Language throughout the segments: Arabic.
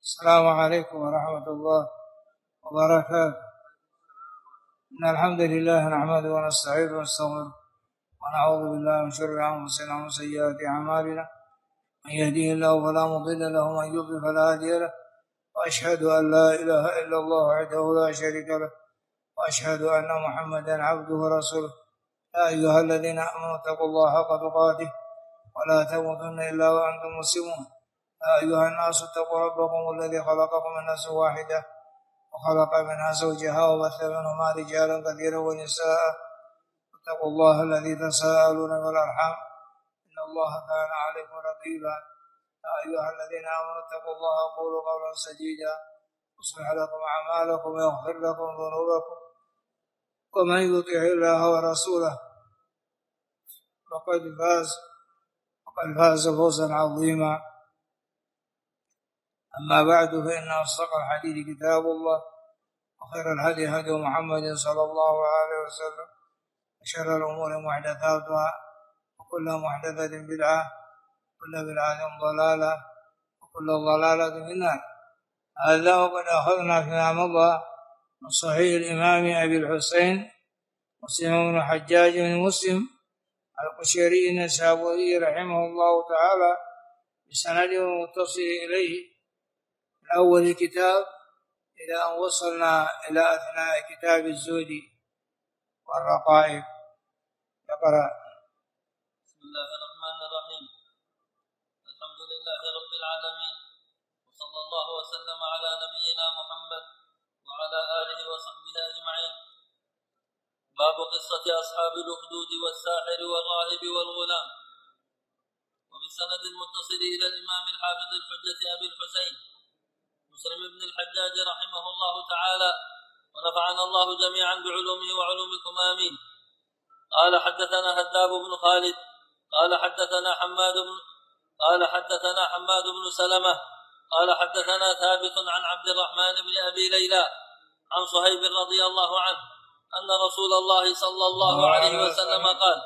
السلام عليكم ورحمة الله وبركاته. إن الحمد لله نحمده ونستعينه ونستغفره ونعوذ بالله من شر أنفسنا ومن سيئات أعمالنا، من يهديه الله فلا مضل له ومن يضلل فلا هادي له، وأشهد أن لا إله إلا الله وحده لا شريك له، وأشهد أن محمدا عبده ورسوله. يا أيها الذين آمنوا اتقوا الله حق تقاته ولا تموتن إلا وأنتم مسلمون. يا أيها الناس اتقوا ربكم الذي خلقكم من نفس واحدة وخلق منها زوجها وبث منهما رجالا كثيرا ونساء، اتقوا الله الذي تساءلون والأرحام إن الله كان عليكم رقيبا. يا أيها الذين آمنوا اتقوا الله وقولوا قولا سديدا يصلح لكم أعمالكم ويغفر لكم ذنوبكم، ومن يطع الله ورسوله فقد فاز فوزا عظيما. أما بعد، فإن أصدق الحديث كتاب الله، وخير الهدي هدي محمد صلى الله عليه وسلم، وشر الأمور محدثاتها، وكل محدثة بدعة، وكل بدعة ضلالة، وكل ضلالة في النار. هذا وقد أخذنا فيما مضى من صحيح الإمام أبي الحسين مسلم بن حجاج بن مسلم القشيري النسابوري رحمه الله تعالى بسند متصل إليه من أول الكتاب إلى أن وصلنا إلى أثناء كتاب الزهد والرقائق. يقرأ. بسم الله الرحمن الرحيم. الحمد لله رب العالمين، وصلى الله وسلم على نبينا محمد وعلى آله وصحبه أجمعين. باب قصة أصحاب الأخدود والساحر والراهب والغلام. وبالسند المتصل إلى الإمام الحافظ الحجة أبي الحسين مسلم بن الحجاج رحمه الله تعالى، ونفعنا الله جميعا بعلومه وعلومكم آمين. قال حدثنا هداب بن خالد قال حدثنا حماد بن سلمة قال حدثنا ثابت عن عبد الرحمن بن أبي ليلى عن صهيب رضي الله عنه أن رسول الله صلى الله عليه وسلم قال: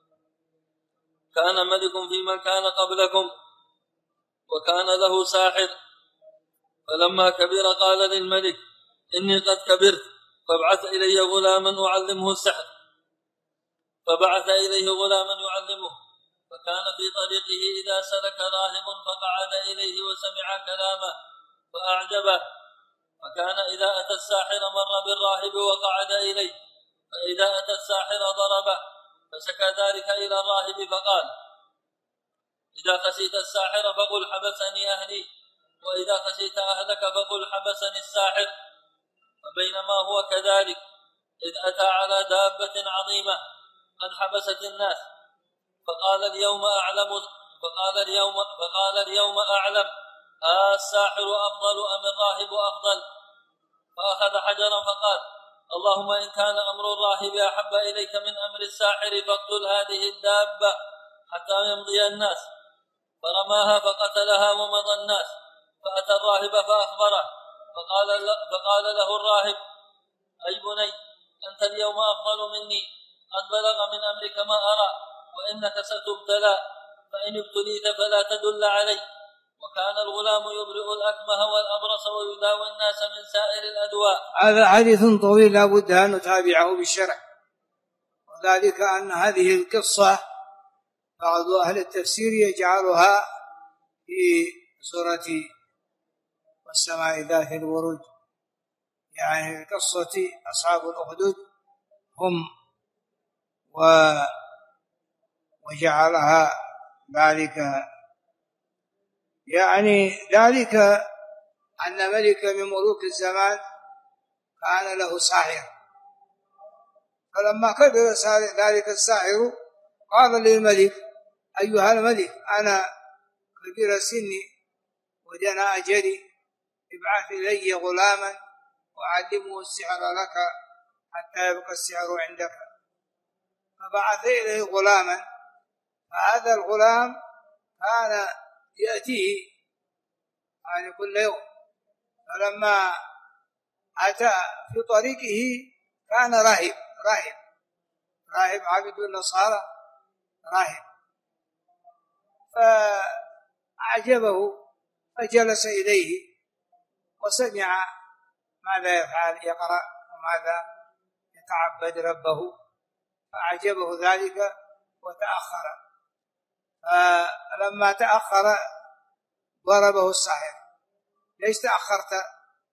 كان ملك في من كان قبلكم وكان له ساحر، فلما كبر قال للملك: إني قد كبرت، فابعث إلي غلاما أعلمه السحر. فبعث إليه غلاما يعلمه، فكان في طريقه إذا سلك راهب فقعد إليه وسمع كلامه فأعجبه، فكان إذا أتى الساحر مر بالراهب وقعد إليه، فإذا أتى الساحر ضربه، فشكى ذلك إلى الراهب فقال: إذا خشيت الساحر فقل حبسني أهلي، وإذا خشيت أهلك فقل حبسني الساحر. فبينما هو كذلك إذ أتى على دابة عظيمة قد حبست الناس، فقال اليوم أعلم الساحر أفضل أم الراهب أفضل؟ فأخذ حجرا فقال: اللهم إن كان أمر الراهب أحب إليك من أمر الساحر فاقتل هذه الدابة حتى يمضي الناس. فرماها فقتلها ومضى الناس، فأتى الراهب فأخبره، فقال له الراهب: أي بني، أنت اليوم أفضل مني، قد بلغ من أمرك ما أرى، وإنك ستبتلى، فإن ابتليت فلا تدل علي. وكان الغلام يبرئ الأكمه والأبرص ويداوي الناس من سائر الأدواء. هذا حديث طويل لا بد أن نتابعه بالشرح، وذلك أن هذه القصة بعض أهل التفسير يجعلها في سورة والسماء ذات البروج، يعني قصة أصحاب الأخدود هم، وجعلها ذلك يعني ذلك أن ملك من ملوك الزمان كان له ساحر، فلما كبر ذلك الساحر قال للملك: أيها الملك، أنا كبير سني ودنا أجلي، ابعث إلي غلاما وعلمه السحر لك حتى يبقى السحر عندك. فبعث إليه غلاما، فهذا الغلام كان يأتيه يعني كل يوم، فلما أتى في طريقه كان راهب عبد النصارى راهب، فأعجبه فجلس إليه وسمع ماذا يفعل، يقرأ وماذا يتعبد ربه، فأعجبه ذلك وتأخر. فلما تأخر ضربه الساحر: ليش تأخرت؟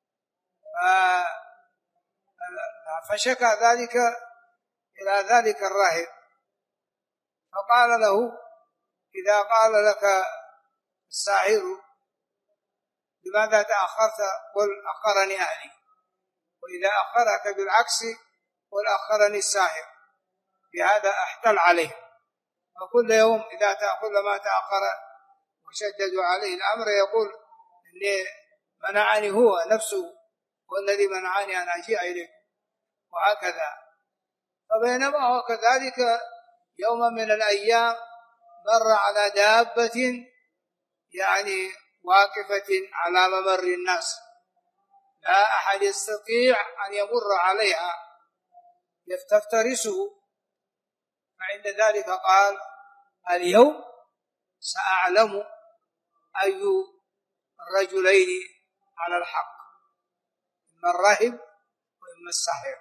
فشكى ذلك إلى ذلك الراهب، فقال له: إذا قال لك الساحر لماذا تأخرت قل أخرني أهلي، وإذا أخرك بالعكس قل أخرني الساحر، بهذا احتل عليه. وكل يوم إذا كلما تأخر وشددوا عليه الأمر يقول: إني منعني هو نفسه والذي منعني أن أجيء إليك، وهكذا. فبينما هو كذلك يوم من الأيام مر على دابة يعني واقفة على ممر الناس، لا أحد يستطيع أن يمر عليها، يفترسه. فعند ذلك قال: اليوم سأعلم أي الرجلين على الحق، إما الراهب وإما الساحر.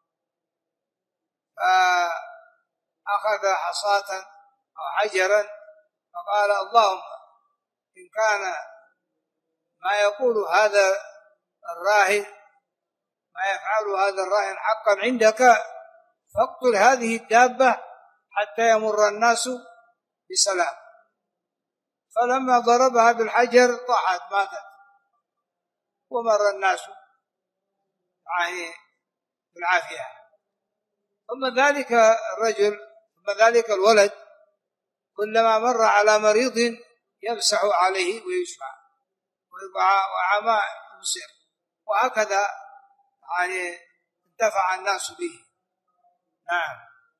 فأخذ حصاة أو حجرا فقال: اللهم إن كان ما يقول هذا الراهن، ما يفعل هذا الراهن حقا عندك، فاقتل هذه الدابة حتى يمر الناس بسلام. فلما ضربها بالحجر طاحت ماتت، ومر الناس بالعافية. ثم ذلك الرجل، ثم ذلك الولد كلما مر على مريض يمسح عليه ويشفى وعمى يبصر، وهكذا انتفع الناس به. نعم.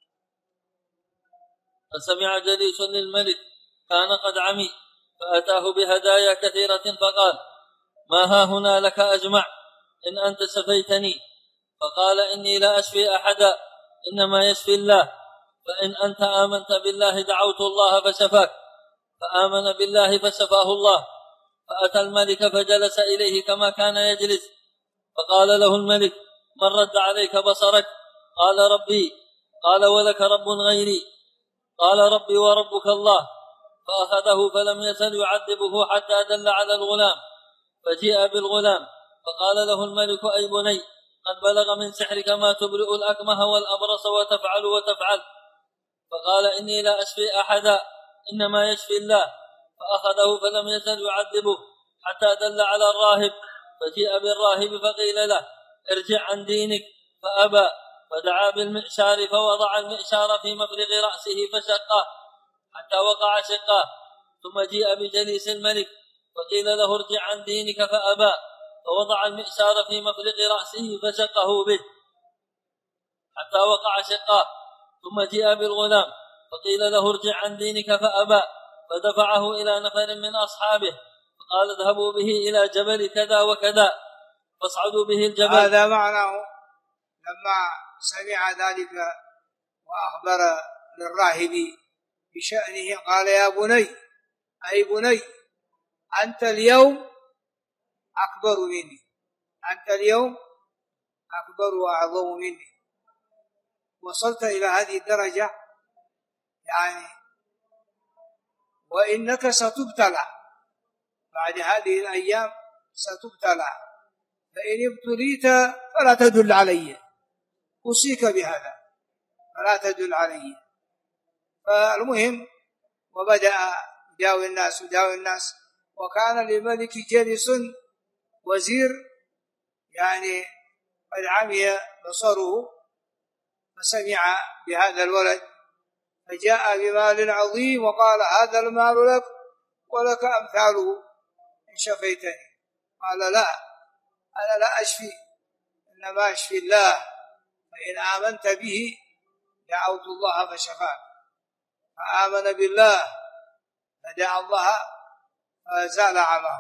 فسمع جليس للملك كان قد عمي، فأتاه بهدايا كثيرة فقال: ما ها هنا لك أجمع إن أنت شفيتني؟ فقال: إني لا أشفي أحدا، إنما يشفي الله، فإن أنت آمنت بالله دعوت الله فشفاك. فآمن بالله فشفاه الله. فأتى الملك فجلس إليه كما كان يجلس، فقال له الملك: من رد عليك بصرك؟ قال: ربي. قال: ولك رب غيري؟ قال: ربي وربك الله. فأخذه فلم يزل يعذبه حتى دل على الغلام، فجيء بالغلام فقال له الملك: أي بني، قد بلغ من سحرك ما تبرئ الأكمه والأبرص وتفعل. فقال: إني لا أشفي أحدا، إنما يشفي الله. فأخذه فلم يزل يعذبه حتى دل على الراهب، فجيء بالراهب فقيل له: ارجع عن دينك، فأبى، فدعا بالمئشار فوضع المئشار في مفرغ رأسه فشقه حتى وقع شقاه. ثم جيء بجليس الملك فقيل له: ارجع عن دينك، فأبى، فوضع المئشار في مفرغ رأسه فشقه به حتى وقع شقاه. ثم جيء بالغلام فقيل له: ارجع عن دينك، فأبى، فدفعه إلى نفر من أصحابه فقال: اذهبوا به إلى جبل كذا وكذا فاصعدوا به الجبل. هذا معناه لما سمع ذلك وأخبر للراهب بشأنه قال: يا بني، أي بني، أنت اليوم أكبر مني، أنت اليوم أكبر وأعظم مني. وصلت إلى هذه الدرجة وإنك ستبتلى بعد هذه الأيام، ستبتلى، فإن ابتليت فلا تدل علي، أوصيك بهذا، فلا تدل علي. فالمهم وبدأ يداوي الناس، وكان للملك جلس وزير قد عمي بصره، فسمع بهذا الولد فجاء بمال عظيم وقال: هذا المال لك ولك أمثاله إن شفيتني. قال: لا، أنا لا أشفي، إنما أشفي الله، فإن آمنت به دعوت الله فشفاك. فآمن بالله فدعا الله فزال عماه.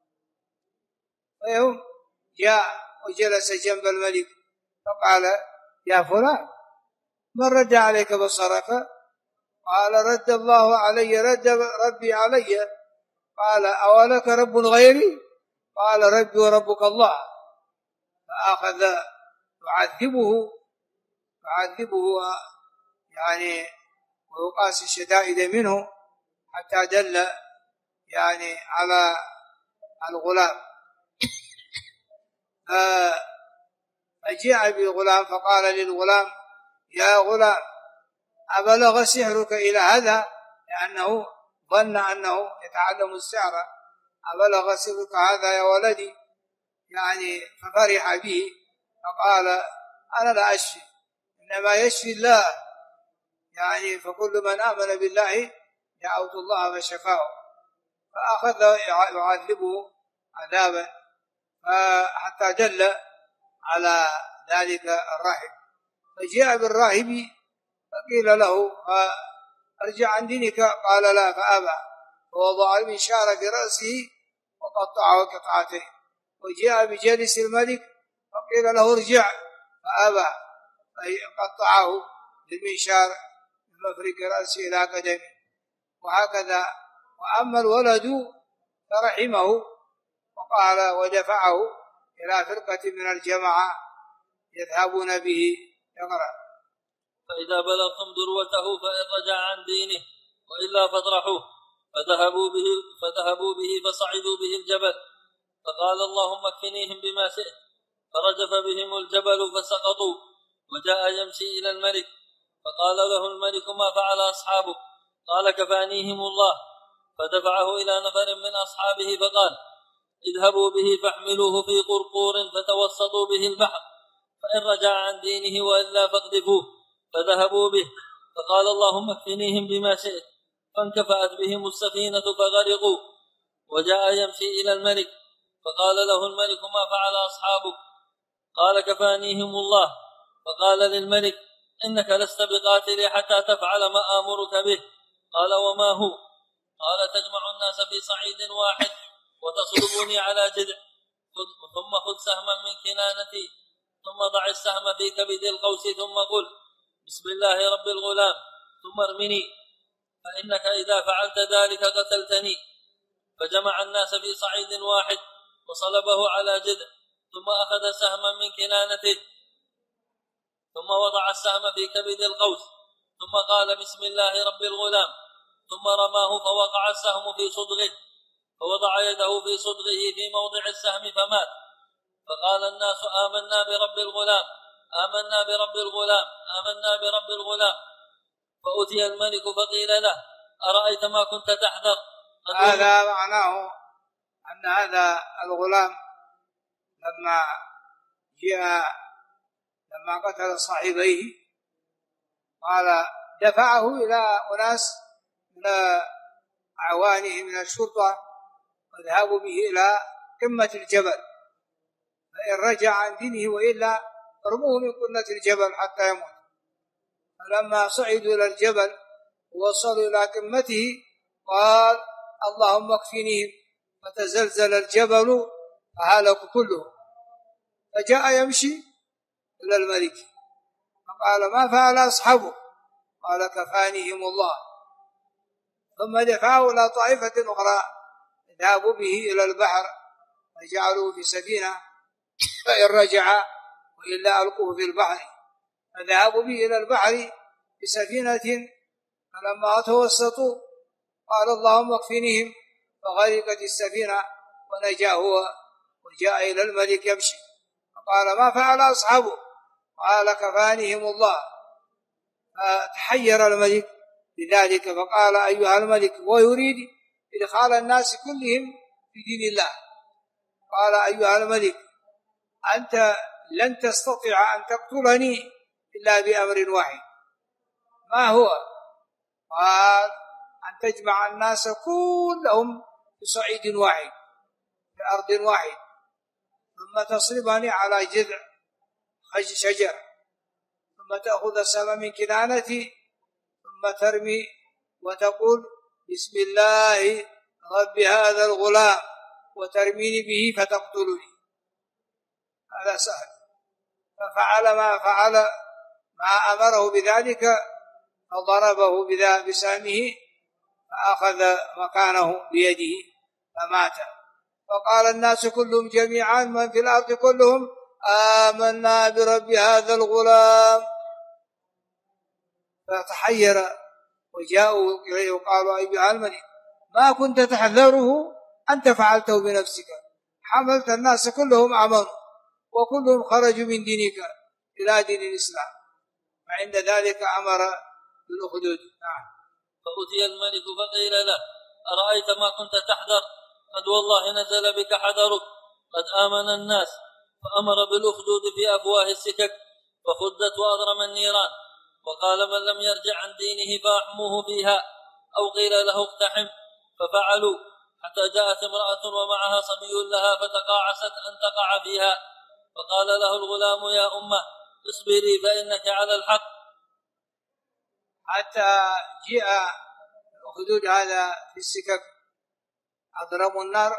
ويوم جاء وجلس جنب الملك فقال: يا فلان، من رد عليك بصرك؟ قال: رد الله علي، رد ربي علي. قال: أولك رب غيري؟ قال ربي وربك الله، فأخذ يعذبه يعني ويقاسي الشدائد منه حتى دل يعني على الغلام. فجاء بالغلام فقال للغلام: يا غلام، أبلغ سحرك إلى هذا؟ لأنه ظن أنه يتعلم السحر. أبلغ سحرك هذا يا ولدي؟ يعني ففرح به، فقال: أنا لا أشفي، إنما يشفي الله، يعني فكل من آمن بالله دعوت الله فشفاه. فأخذ يعذبه عذابا حتى دل على ذلك الراهب. فجاء بالراهب فقيل له: فارجع عن دينك، قال: لا، فأبى، فوضع المنشار في رأسه وقطعه قطعتين. وجاء بجالس الملك فقيل له: ارجع، فأبى، فقطعه بالمنشار من مفرق رأسه إلى قدمه. وهكذا. وأما الولد فرحمه وقال ودفعه إلى فرقة من الجماعة يذهبون به يقرأ: فإذا بلغتم ذروته فإن رجع عن دينه وإلا فاطرحوه. فذهبوا به فصعدوا به الجبل، فقال: اللهم اكفنيهم بما شئت. فرجف بهم الجبل فسقطوا. وجاء يمشي إلى الملك، فقال له الملك: ما فعل أصحابك؟ قال: كفانيهم الله. فدفعه إلى نفر من أصحابه فقال: اذهبوا به فاحملوه في قرقور فتوسطوا به البحر، فإن رجع عن دينه وإلا فاقذفوه. فذهبوا به، فقال: اللهم اكفنيهم بما شئت. فانكفأت بهم السفينة فغرقوا. وجاء يمشي إلى الملك، فقال له الملك: ما فعل أصحابك؟ قال: كفانيهم الله. فقال للملك: إنك لست بقاتل حتى تفعل ما آمرك به. قال: وما هو؟ قال: تجمع الناس في صعيد واحد وتصلبني على جذع، ثم خذ سهما من كنانتي، ثم ضع السهم في كبد القوس، ثم قل: بسم الله رب الغلام، ثم ارمني، فإنك إذا فعلت ذلك قتلتني. فجمع الناس في صعيد واحد وصلبه على جذع، ثم أخذ سهما من كنانته، ثم وضع السهم في كبد القوس، ثم قال: بسم الله رب الغلام، ثم رماه فوقع السهم في صدغه، فوضع يده في صدغه في موضع السهم فمات. فقال الناس: آمنا برب الغلام، آمنا برب الغلام، آمنا برب الغلام. فأتي الملك فقيل له: أرأيت ما كنت تحذر؟ هذا معناه أن هذا الغلام لما قتل صاحبيه قال دفعه إلى أناس من أعوانه من الشرطة وذهبوا به إلى قمة الجبل، فإن رجع عن دينه وإلا ارموه من قمة الجبل حتى يموت. فلما صعدوا إلى الجبل ووصلوا إلى قمته قال: اللهم اكفنيهم، فتزلزل الجبل فهلكوا كلهم. فجاء يمشي إلى الملك فقال: ما فعل أصحابه؟ قال: كفانيهم الله. ثم دفعوا إلى طائفة أخرى ذهبوا به إلى البحر فجعلوه في سفينة، فإن رجع وإلا ألقوه في البحر. فذهبوا به إلى البحر بسفينة، فلما توسطوا قال: اللهم اكفنيهم، فغرقت السفينة ونجا هو. وجاء إلى الملك يمشي فقال: ما فعل أصحابه؟ قال: كفانيهم الله. فتحير الملك بذلك فقال: أيها الملك، ويريد إدخال الناس كلهم في دين الله. قال: أيها الملك، أنت لن تستطيع أن تقتلني إلا بأمر واحد. ما هو؟ قال: أن تجمع الناس كلهم في صعيد واحد، في أرض واحد، ثم تصلبني على جذع شجر، ثم تأخذ سهم من كنانتي، ثم ترمي وتقول: بسم الله رب هذا الغلام، وترميني به فتقتلني. هذا سهل. ففعل ما أمره بذلك، فضربه بسهمه فأخذ مكانه بيده فمات. فقال الناس كلهم جميعا من في الأرض كلهم آمنا برب هذا الغلام. فتحير وجاءوا إليه وقالوا أيها الملك ما كنت تحذره أنت فعلته بنفسك، حملت الناس كلهم آمنوا وكلهم خرجوا من دينك إلى دين الإسلام، فعند ذلك أمر بالأخدود. فأتي الملك فقيل له أرأيت ما كنت تحذر؟ قد والله نزل بك حذرك، قد آمن الناس. فأمر بالأخدود في أفواه السكك فخدت وأضرم النيران، وقال من لم يرجع عن دينه فأحموه فيها، أو قيل له اقتحم، ففعلوا حتى جاءت امرأة ومعها صبي لها فتقاعست أن تقع فيها، فقال له الغلام يا أمه اصبري فإنك على الحق. حتى جاء الأخدود هذا في السكك، أضرموا النار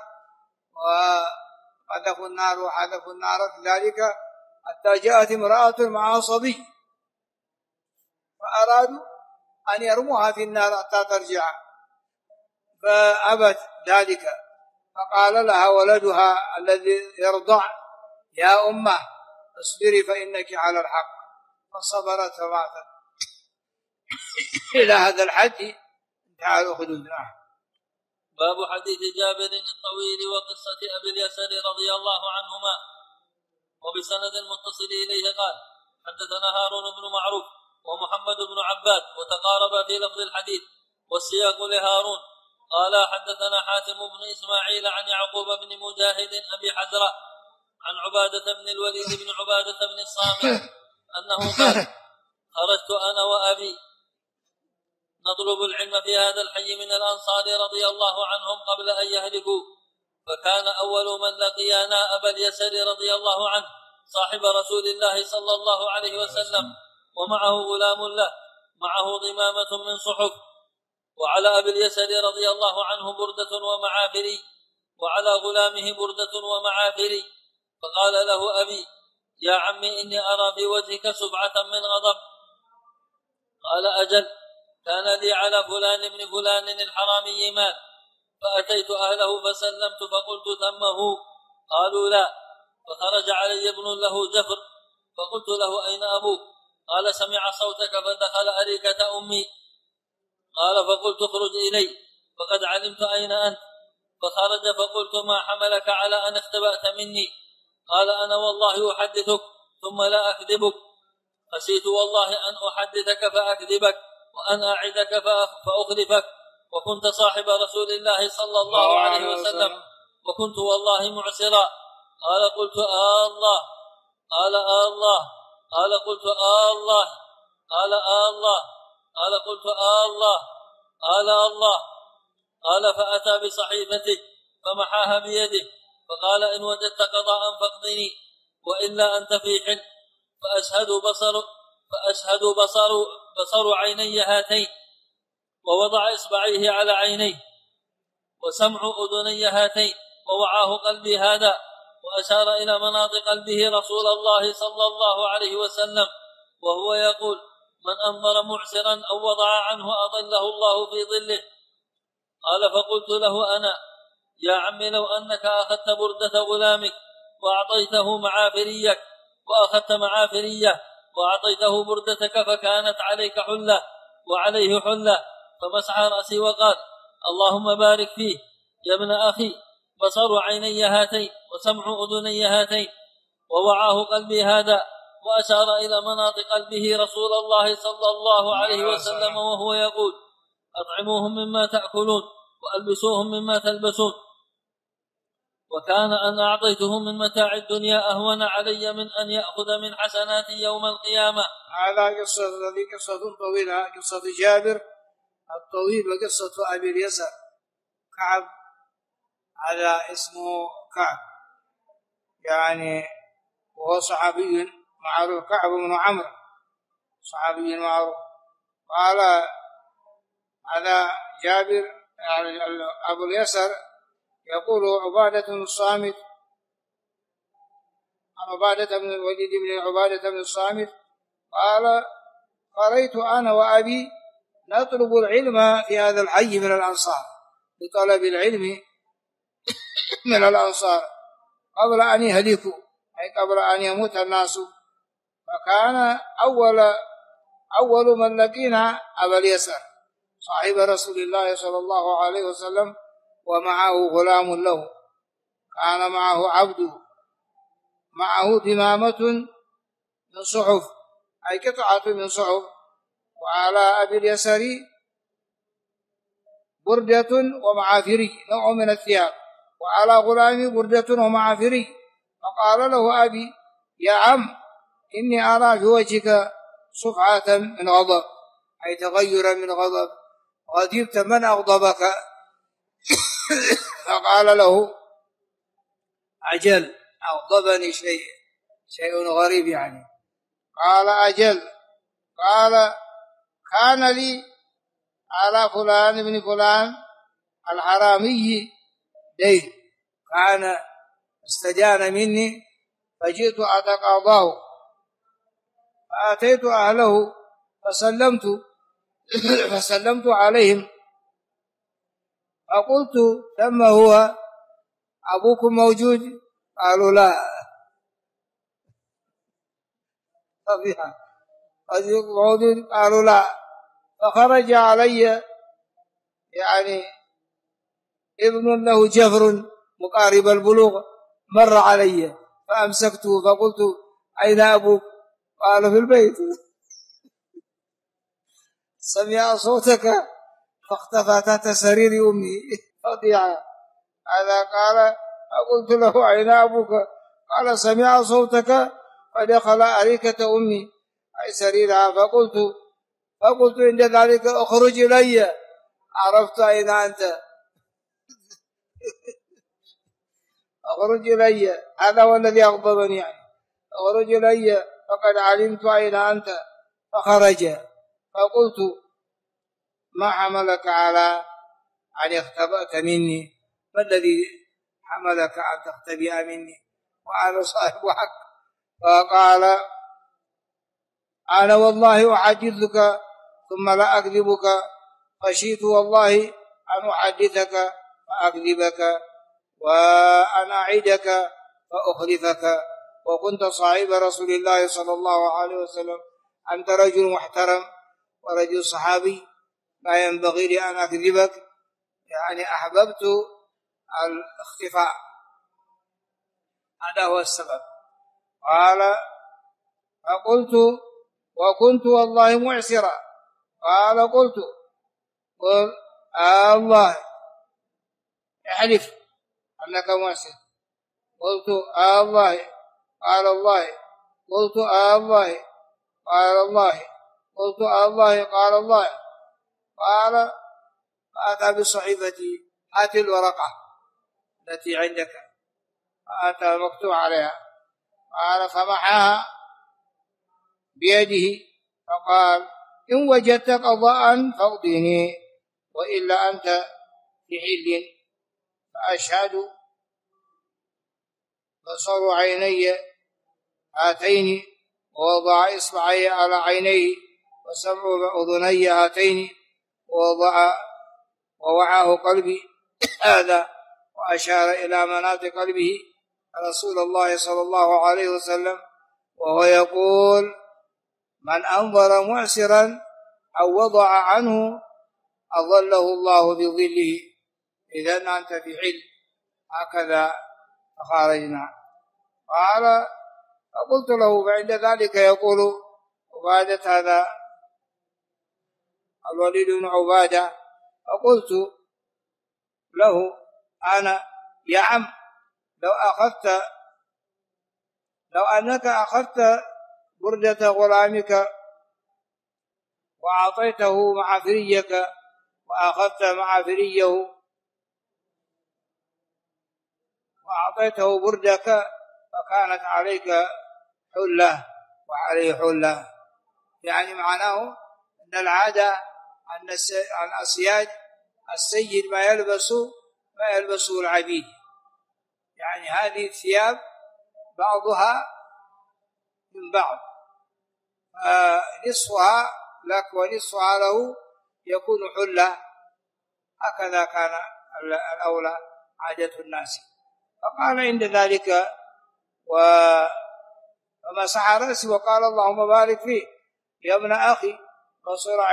وقذفوا النار وحذفوا النار في ذلك، حتى جاءت امرأة معها صبي فأرادوا أن يرموها في النار حتى ترجع، فأبت ذلك، فقال لها ولدها الذي يرضع يا أمه اصبري فإنك على الحق، فصبرت فماتت. إلى هذا الحد انتهى الأخدود. باب حديث جابر الطويل وقصة أبي اليسر رضي الله عنهما. وبسند المتصل إليه قال حدثنا هارون بن معروف ومحمد بن عباد وتقارب في لفظ الحديث والسياق لهارون. قال حدثنا حاتم بن إسماعيل عن يعقوب بن مجاهد أبي حزرة عن عبادة بن الوليد بن عبادة بن الصامت أنه قال خرجت أنا وأبي نطلب العلم في هذا الحي من الأنصار رضي الله عنهم قبل أن يهلكوا، فكان أول من لقيانا أبا اليسر رضي الله عنه صاحب رسول الله صلى الله عليه وسلم، ومعه غلام له معه ضمامة من صحف، وعلى أبي اليسر رضي الله عنه بردة ومعافري، وعلى غلامه بردة ومعافري. فقال له أبي يا عمي إني أرى في وجهك سبعة من غضب. قال أجل، كان لي على فلان ابن فلان الحرامي مال، فأتيت أهله فسلمت فقلت ثمه، قالوا لا، فخرج علي ابن له جفر، فقلت له أين أبوك؟ قال سمع صوتك فدخل أريكة أمي. قال فقلت اخرج إلي فقد علمت أين أنت، فخرج فقلت ما حملك على أن اختبأت مني؟ قال أنا والله أحدثك ثم لا أكذبك، خشيت والله أن أحدثك فأكذبك وأن أعدك فأخلفك، وكنت صاحب رسول الله صلى الله عليه وسلم، وكنت والله معسرا. قال قلت الله، قال الله، قال قلت الله، قال الله، قال قلت الله، قال الله. قال فأتى بصحيفته فمحاها بيده فقال إن وجدت قضاء فاقضني، وإلا أنت في حل. فأشهد بصر عيني هاتين، ووضع إصبعيه على عينيه، وسمع أذني هاتين، ووعاه قلبي هذا، وأشار إلى مناط قلبه رسول الله صلى الله عليه وسلم وهو يقول من أنظر معسرا أو وضع عنه أضله الله في ظله. قال فقلت له أنا يا عمي لو أنك أخذت بردة غلامك وأعطيته معافريك، وأخذت معافريه وأعطيته بردتك فكانت عليك حلة وعليه حلة، فمسح رأسي وقال اللهم بارك فيه يا ابن أخي، بصر عيني هاتين وسمع أذني هاتين، ووعاه قلبي هذا، وأشار إلى مناط قلبه رسول الله صلى الله عليه وسلم وهو يقول أطعموهم مما تأكلون وألبسوهم مما تلبسون. وكان أن أعطيته من متاع الدنيا أهون علي من أن يأخذ من حسناتي يوم القيامة. هذا قصة طويلة، قصة جابر الطويل وقصة أبي اليسر كعب، هذا اسمه كعب يعني، وهو صحابي معروف، كعب بن عمرو صحابي معروف. قال هذا جابر يعني أبو اليسر يقول عبادة بن الصامت عن عبادة بن الوليد بن عبادة بن الصامت قال قريت أنا وأبي نطلب العلم في هذا الحي من الأنصار، لطلب العلم من الأنصار قبل أن يهلكوا، أي قبل أن يموت الناس. فكان أول من لقينا أبا اليسر صاحب رسول الله صلى الله عليه وسلم، ومعه غلام له، كان معه عبد، معه دمامة من صحف، أي قطعة من صحف، وعلى أبي اليسر بردة ومعافري، نوع من الثياب، وعلى غلام بردة ومعافري. فقال له أبي: يا عم، إني أرى في وجهك صفعة من غضب، أي تغيرا من غضب، غضبت، من أغضبك؟ فقال له: أجل، أغضبني شيء غريب يعني. قال: أجل. قال: كان لي على فلان بن فلان الحرامي دين، كان استدان مني فجئت أتقاضاه، فأتيت أهله فسلمت عليهم، فقلت: ثم هو أبوكم موجود؟ قالوا: لا. موجود؟ قالوا: لا. فخرج علي يعني ابن له جفر مقارب البلوغ، مر علي فأمسكته فقلت: أين أبوك؟ قال: في البيت. سمع صوتك فاختفى تحت سرير أمي فضيعة. هذا قال: فقلت له: أين أبوك؟ قال: سمع صوتك فدخل أريكة أمي، أي سريرها. فقلت عند ذلك: اخرج إلي، عرفت أين أنت. اخرج إلي، هذا هو الذي أغضبني يعني. اخرج إلي فقد علمت أين أنت. فخرج. فقلت: ما حملك على أن اختبأت مني؟ ما الذي حملك أن تختبئ مني وأنا صاحب حق؟ فقال: أنا والله أحدثك ثم لا أكذبك، خشيت والله أن أحدثك فأكذبك، وأن أعدك فأخلفك، وكنت صاحب رسول الله صلى الله عليه وسلم، أنت رجل محترم ورجل صحابي، لا ينبغي لي أن أكذبك. يعني أحببت الاختفاء، هذا هو السبب. قال: فقلت: وكنت والله معسرا. قال: قل الله، احلف أنك معسر. قلت: الله. قال: الله. قلت: الله. قال: الله. قلت: الله. قال: الله. قال: فأتى بصحيفتي، هات الورقة التي عندك، فأتى مكتوب عليها. قال: فمحاها بيده، فقال: إن وجدت قضاء فاقضني، وإلا أنت في حل. فأشهد بصر عيني هاتين، ووضع إصبعي على عينيه، وسمع أذني هاتين، ووعاه قلبي هذا، وأشار إلى مناط قلبه رسول الله صلى الله عليه وسلم، وهو يقول: من أنظر معسرا أو وضع عنه أظله الله بظله. إذن أنت في حل. هكذا فخرجنا. قال: فقلت له، فعند ذلك يقول عبادة، هذا الوليد بن عبادة، فقلت له أنا: يا عم، لو أنك أخذت بردة غلامك وأعطيته معافريك، وأخذت معافريه وأعطيته بردك، فكانت عليك حلة وعليه حلة. يعني معناه أن العادة أن الأسياد السيد ما يلبسه العبيد. يعني هذه الثياب بعضها من بعض، نصفها لك ونصفها له، يكون حلة. هكذا كان الأولى. عادة الناس. فقال عند ذلك فمسح رأسي وقال اللهم بارك فيه يا ابن أخي، بصر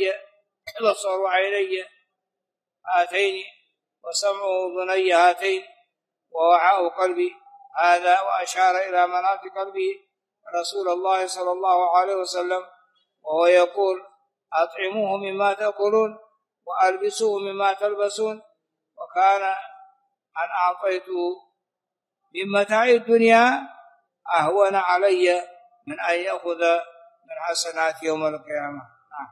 عيني هاتين وسمع أذني هاتين ووعاء قلبي هذا، وأشار إلى مناط قلبه رسول الله صلى الله عليه وسلم وهو يقول أطعموه مما تأكلون وألبسوه مما تلبسون، وكان أن أعطيته من متاع الدنيا أهون علي من أن يأخذ من حسنات يوم القيامة.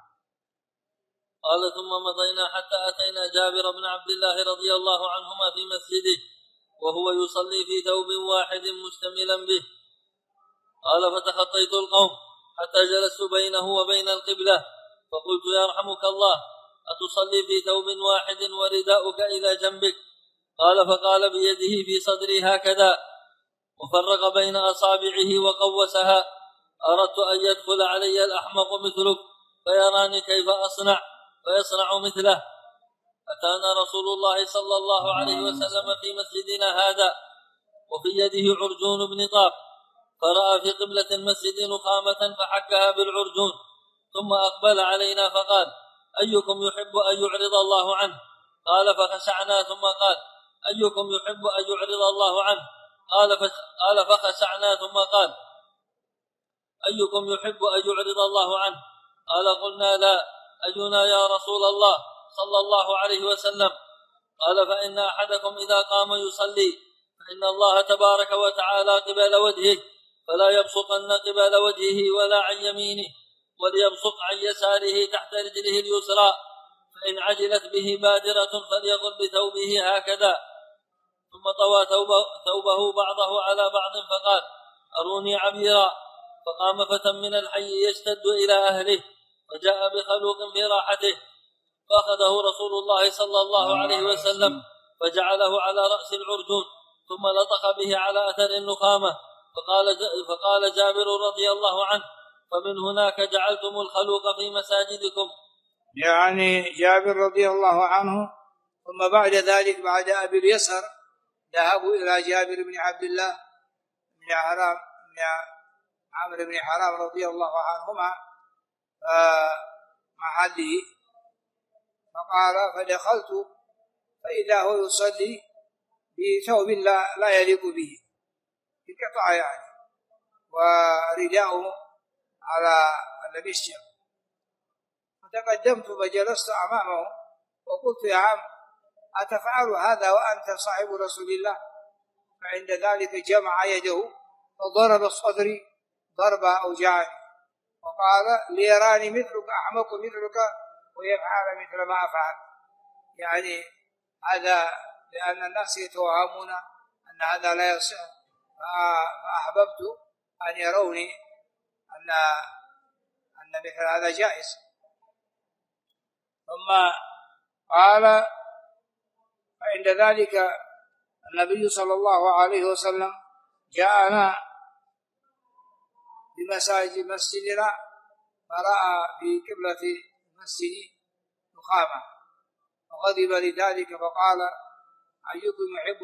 قال ثم مضينا حتى أتينا جابر بن عبد الله رضي الله عنهما في مسجده وهو يصلي في ثوب واحد مشتملا به. قال فتخطيت القوم حتى جلست بينه وبين القبلة فقلت يرحمك الله أتصلي في ثوب واحد ورداؤك إلى جنبك؟ قال فقال بيده في صدري هكذا وفرق بين أصابعه وقوسها أردت أن يدخل علي الأحمق مثلك فيراني كيف أصنع فيصنع مثله. أتانا رسول الله صلى الله عليه وسلم في مسجدنا هذا وفي يده عرجون بن طاب، فرأى في قبلة المسجد نخامة فحكها بالعرجون ثم أقبل علينا فقال أيكم يحب أن يعرض الله عنه؟ قال فخشعنا ثم قال أيكم يحب أن يعرض الله عنه؟ قال فخشعنا ثم قال أيكم يحب أن يعرض الله عنه؟ قال قلنا لا، أينا يا رسول الله صلى الله عليه وسلم؟ قال فإن أحدكم إذا قام يصلي فإن الله تبارك وتعالى قبل وجهه فلا يبصقن قبل وجهه ولا عن يمينه، وليبصق عن يساره تحت رجله اليسرى، فإن عجلت به بادرة فليقل بثوبه هكذا، ثم طوى ثوبه بعضه على بعض فقال أروني عبيرا، فقام فتى من الحي يشتد إلى أهله وجاء بخلوق في راحته فأخذه رسول الله صلى الله عليه وسلم فجعله على رأس العرجون ثم لطخ به على أثر النخامة. فقال جابر رضي الله عنه فمن هناك جعلتم الخلوق في مساجدكم. يعني جابر رضي الله عنه ثم بعد ذلك بعد أبي اليسر ذهبوا إلى جابر بن عبد الله بن عمرو بن حرام رضي الله عنهما محله، فقال فدخلت فإذا هو يصلي بثوب لا يليق به في قطعة يعني، ورداؤه على المشجع، فتقدمت فجلست أمامه وقلت يا عم أتفعل هذا وأنت صاحب رسول الله؟ فعند ذلك جمع يده وضرب صدري ضربة أوجعني وقال ليراني مثلك أحمق مثلك ويفعل مثل ما أفعل. يعني هذا لأن الناس يتوهمون أن هذا لا يصح، فأحببت أن يروني أن مثل هذا جائز. ثم قال فعند ذلك النبي صلى الله عليه وسلم جاءنا بمساجد مسجدنا فرأى في قبلة المسجد نخامة وغضب لذلك فقال أيكم يحب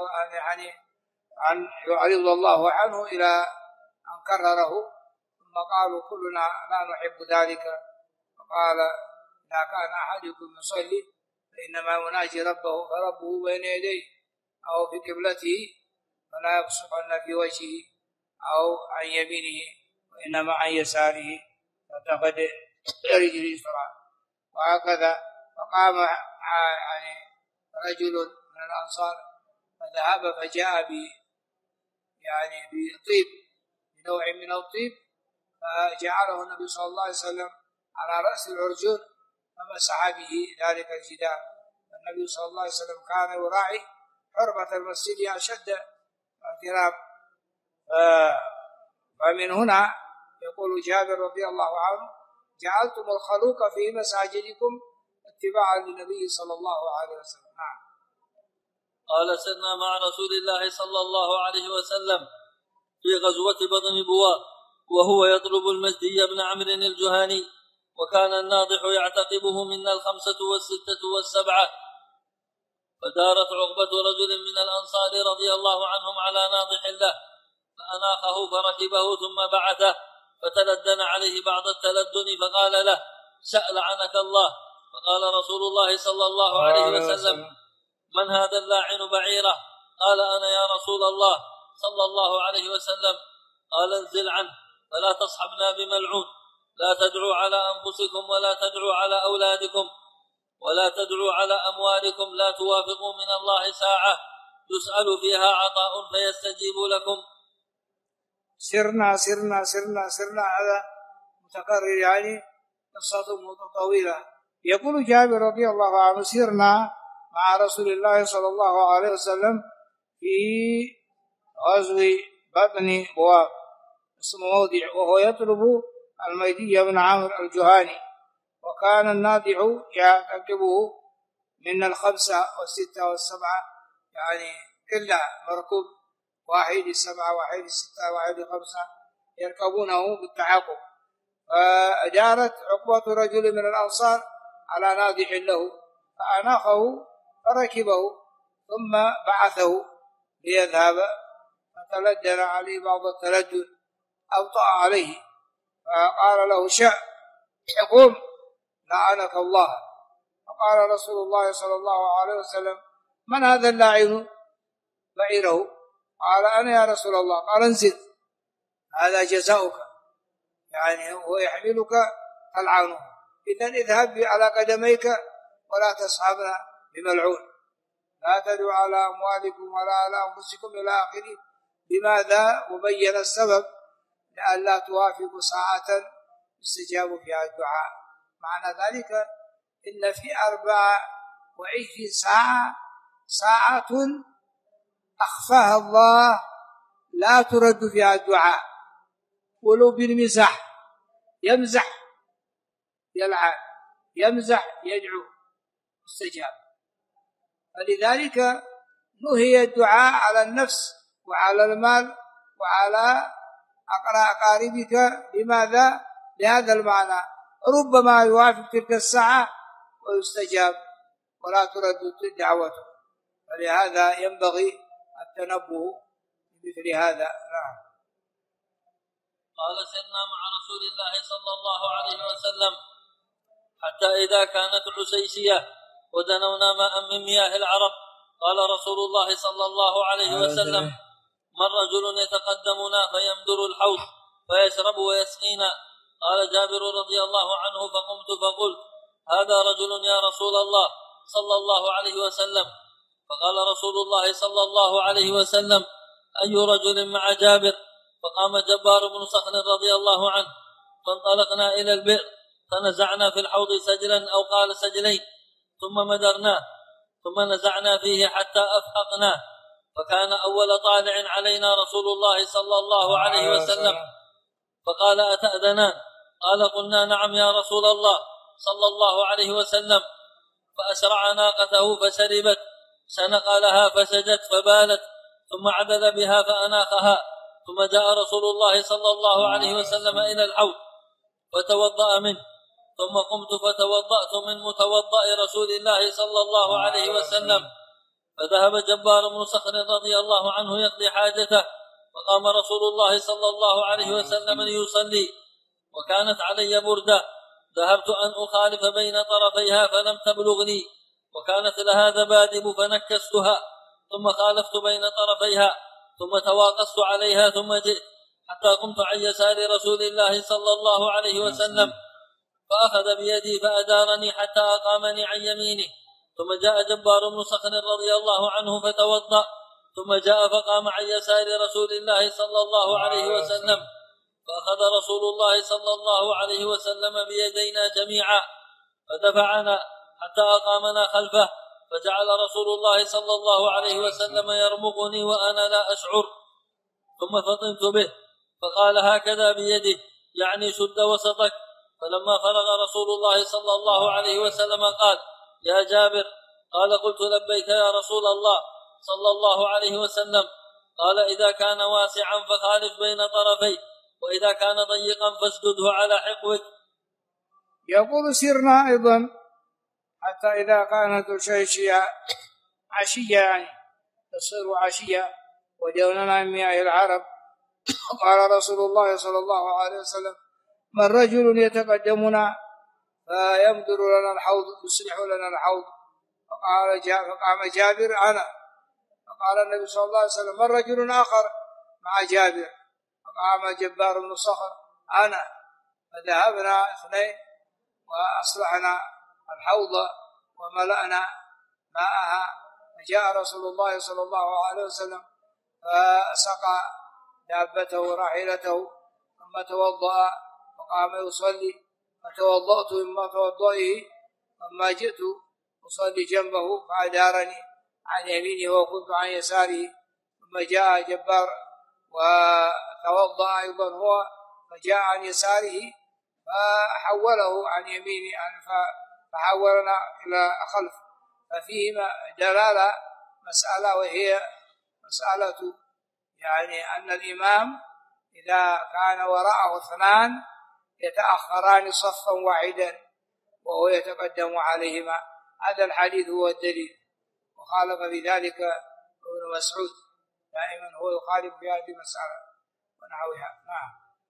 أن يعرض الله عنه إلى أن كرره، ثم قالوا كلنا لا نحب ذلك. فقال إذا كان أحدكم يصلي فإنما يناجي ربه فربه بين يديه أو في قبلته فلا يبصقن في وجهه أو عن يمينه وإنما عن يساره فتقد رجل اليسرى. وهكذا فقام يعني رجل من الأنصار فذهب فجاء بطيب بنوع من الطيب فجعله النبي صلى الله عليه وسلم على رأس العرجون فمسح به ذلك الجدار. النبي صلى الله عليه وسلم كان يراعي حرمة المسجد أشد احترام. فمن هنا يقول جابر رضي الله عنه جعلتم الخلوق في مساجدكم اتباعا للنبي صلى الله عليه وسلم. نعم. قال سرنا مع رسول الله صلى الله عليه وسلم في غزوة بطن بوار وهو يطلب المجدي بن عمرو الجهاني، وكان الناضح يعتقبه منا 5 و6 و7. فدارت عقبة رجل من الأنصار رضي الله عنهم على ناضح له فأناخه فركبه ثم بعثه فتلدن عليه بعض التلدن فقال له سأل عنك الله. فقال رسول الله صلى الله عليه وسلم من هذا اللاعن بعيره؟ قال أنا يا رسول الله صلى الله عليه وسلم. قال انزل عنه فلا تصحبنا بملعون، لا تدعوا على أنفسكم ولا تدعوا على أولادكم ولا تدعوا على أموالكم، لا توافقوا من الله ساعة يسأل فيها عطاء فيستجيب لكم. سرنا هذا متكرر يعني قصة طويلة. يقول جابر رضي الله عنه سرنا مع رسول الله صلى الله عليه وسلم في غزو بطن بواب اسم موضع، وهو يطلب الميدي بن عامر الجهاني، وكان الناضح يعتقبه من 5 و6 و7 يعني كلها مركوب، 1 7 1 6 1 5 يركبونه بالتعاقب. فجارت عقبة رجل من الأنصار على ناضح له فأناخه فركبه ثم بعثه ليذهب، فتلدن عليه بعض التلدن أبطأ عليه فقال له قم لعنك الله. فقال رسول الله صلى الله عليه وسلم من هذا اللاعن بعيره؟ قال أنا يا رسول الله. قال انزل هذا جزاؤك، يعني هو يحملك تلعنه، إذن اذهب على قدميك ولا تصحبنا بملعون، لا تدعوا على أموالكم ولا على أنفسكم إلى آخره. لماذا؟ وبين السبب لئلا توافقوا ساعة يستجاب فيها الدعاء. معنى ذلك إن في 24 ساعة أخفاها الله لا ترد فيها الدعاء، ولو بالمزح، يمزح يلعن، يمزح يدعو استجاب. فلذلك نهي الدعاء على النفس وعلى المال وعلى أقاربك. لماذا؟ لهذا المعنى، ربما يوافق تلك الساعة ويستجاب ولا ترد دعوته، فلهذا ينبغي التنبه بمثل هذا. نعم. قال سرنا مع رسول الله صلى الله عليه وسلم حتى إذا كانت عسيسية ودنونا ماء من مياه العرب، قال رسول الله صلى الله عليه وسلم من رجل يتقدمنا فيمدر الحوض فيشرب ويسقينا. قال جابر رضي الله عنه فقمت فقلت هذا رجل يا رسول الله صلى الله عليه وسلم. فقال رسول الله صلى الله عليه وسلم أي رجل مع جابر؟ فقام جبار بن صخر رضي الله عنه فانطلقنا إلى البئر فنزعنا في الحوض سجلا أو قال سجلين ثم مدرناه ثم نزعنا فيه حتى أفحقناه، فكان أول طالع علينا رسول الله صلى الله عليه وسلم فقال أتأذنان؟ قال قلنا نعم يا رسول الله صلى الله عليه وسلم. فأسرع ناقته فشربت، سنق لها فسجت فبالت، ثم عدل بها فأناخها، ثم جاء رسول الله صلى الله عليه وسلم إلى الحوض فتوضأ منه، ثم قمت فتوضأت من متوضأ رسول الله صلى الله عليه وسلم. فذهب جبار بن صخر رضي الله عنه يقضي حاجته، فقام رسول الله صلى الله عليه وسلم ليصلي، وكانت علي بردة ذهبت أن أخالف بين طرفيها فلم تبلغني، وكانت لها ذبادب فنكستها، ثم خالفت بين طرفيها، ثم تواقصت عليها، ثم جئت حتى قمت عن يسار رسول الله صلى الله عليه وسلم، فأخذ بيدي فأدارني حتى أقامني عن يمينه. ثم جاء جبار بن صخر رضي الله عنه فتوضأ، ثم جاء فقام عن يسار رسول الله صلى الله عليه وسلم، فأخذ رسول الله صلى الله عليه وسلم بيدينا جميعا فدفعنا حتى أقامنا خلفه، فجعل رسول الله صلى الله عليه وسلم يرمقني وأنا لا أشعر، ثم فطنت به فقال هكذا بيده يعني شد وسطك. فلما فرغ رسول الله صلى الله عليه وسلم قال يا جابر؟ قال قلت لبيك يا رسول الله صلى الله عليه وسلم. قال إذا كان واسعا فخالف بين طرفيه، وإذا كان ضيقا فاسدده على حقوك. يقول سرنا أيضا حتى إذا كانت الشيشية عشية يعني تصير عشية ودوننا من مياه العرب. قال رسول الله صلى الله عليه وسلم: من رجل يتقدمنا فيمدر لنا الحوض يصلح لنا الحوض. فقام جابر: أنا. فقال النبي صلى الله عليه وسلم: من رجل آخر مع جابر؟ فقام جبار بن صخر: أنا. فذهبنا اثنين وأصلحنا الحوض وملأنا ماءها. فجاء رسول الله صلى الله عليه وسلم فسقى دابته وراحلته ثم توضأ وقام يصلي، فتوضأت مما توضئه ثم جئت أصلي جنبه فأدارني عن يمينه وكنت عن يساره. ثم جاء جبار وتوضأ أيضا هو فجاء عن يساره فحوله عن يمينه فحولنا إلى خلف. ففيهما دلالة مسألة، وهي مسألة يعني أن الإمام إذا كان وراءه اثنان يتأخران صفا واحدا وهو يتقدم عليهما. هذا الحديث هو الدليل، وخالف بذلك ابن مسعود، دائما هو يخالف في هذه المسألة ونحوها. نعم.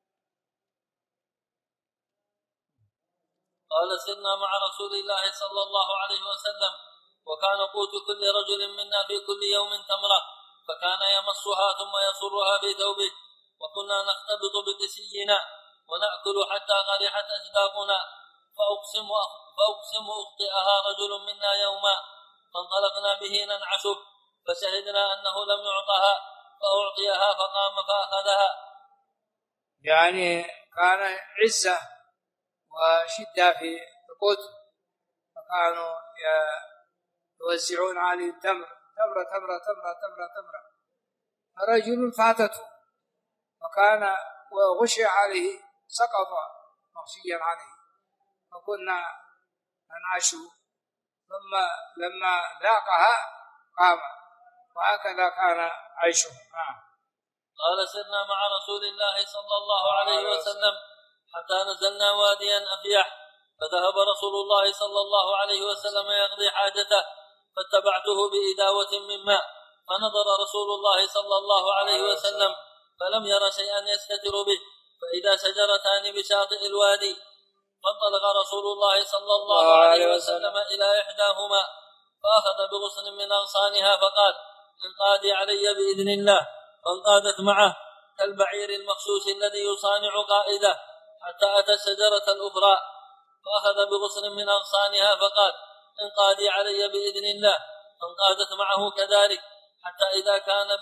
قال: سرنا مع رسول الله صلى الله عليه وسلم، وكان قوت كل رجل منا في كل يوم تمرة، فكان يمصها ثم يصرها في ثوبه، وكنا نختبط بقسينا ونأكل حتى غرحت أجداقنا، فأقسم أخطئها رجل منا يوما، فانطلقنا به ننعشه، فشهدنا أنه لم يعطها فأعطيها، فقام فأخذها. يعني كان عزة وشدة في القوت، فكانوا يوزعون عليه التمر تمرة. فرجل فاتته فكان وغشي عليه سقط مغشيا عليه، فكنا ننعشه، ثم لما ذاقها قام، وهكذا كان عيشه. قال: سرنا مع رسول الله صلى الله عليه وسلم حتى نزلنا واديا أفيح، فذهب رسول الله صلى الله عليه وسلم يقضي حاجته، فاتبعته بإداوة من ماء، فنظر رسول الله صلى الله عليه وسلم فلم ير شيئا يستتر به، فإذا شجرتان بشاطئ الوادي، فانطلق رسول الله صلى الله عليه وسلم إلى إحداهما، فأخذ بغصن من أغصانها فقال: انقادي علي بإذن الله، فانقادت معه كالبعير المخشوش الذي يصانع قائده، حتى أتى الشجرة الأخرى، فأخذ بغصن من أغصانها فقال: انقادي علي بإذن الله، فانقادت معه كذلك، حتى إذا كان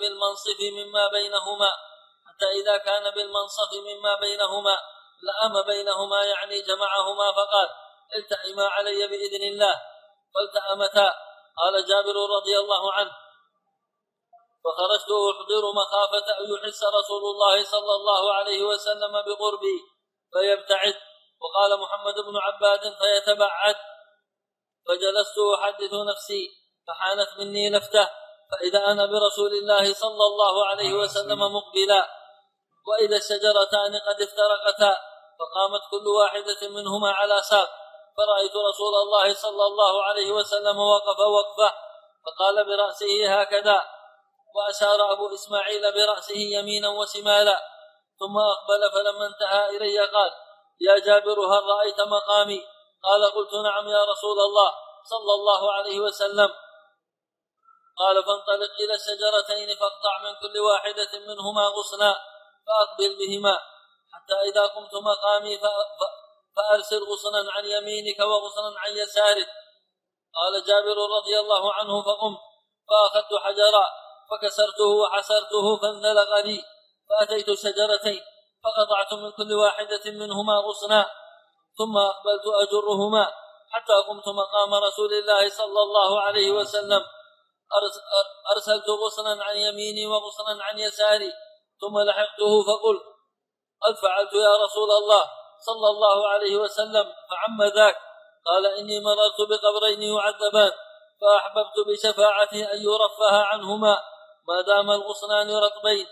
بالمنصف مما بينهما لأم بينهما، يعني جمعهما، فقال: التئما علي بإذن الله، فالتأمتا. قال جابر رضي الله عنه: فخرجت أحضر مخافة أن يحس رسول الله صلى الله عليه وسلم بقربي فيبتعد، وقال محمد بن عباد: فيتبعد. فجلست أحدث نفسي، فحانت مني لفتة، فإذا أنا برسول الله صلى الله عليه وسلم مقبلا، وإذا الشجرتان قد افترقتا، فقامت كل واحدة منهما على ساق، فرأيت رسول الله صلى الله عليه وسلم وقف وقفه، فقال برأسه هكذا، وأشار أبو إسماعيل برأسه يمينا وشمالا، ثم أقبل، فلما انتهى إلي قال: يا جابر، هل رأيت مقامي؟ قال: قلت: نعم يا رسول الله صلى الله عليه وسلم. قال: فانطلق إلى الشجرتين، فاقطع من كل واحدة منهما غصنا، فأقبل بهما، حتى إذا قمت مقامي فأرسل غصنا عن يمينك وغصنا عن يسارك. قال جابر رضي الله عنه: فقمت فأخذت حجرا فكسرته وحسرته فانزلق لي، فأتيت شجرتين فقطعت من كل واحدة منهما غصنا، ثم أقبلت أجرهما حتى قمت مقام رسول الله صلى الله عليه وسلم، أرسلت غصنا عن يميني وغصنا عن يساري، ثم لحقته فقلت: قد فعلت يا رسول الله صلى الله عليه وسلم، فعم ذاك؟ قال: إني مررت بقبرين يعذبان، فأحببت بشفاعته أن يرفه عنهما ما دام الغصنان رطبين.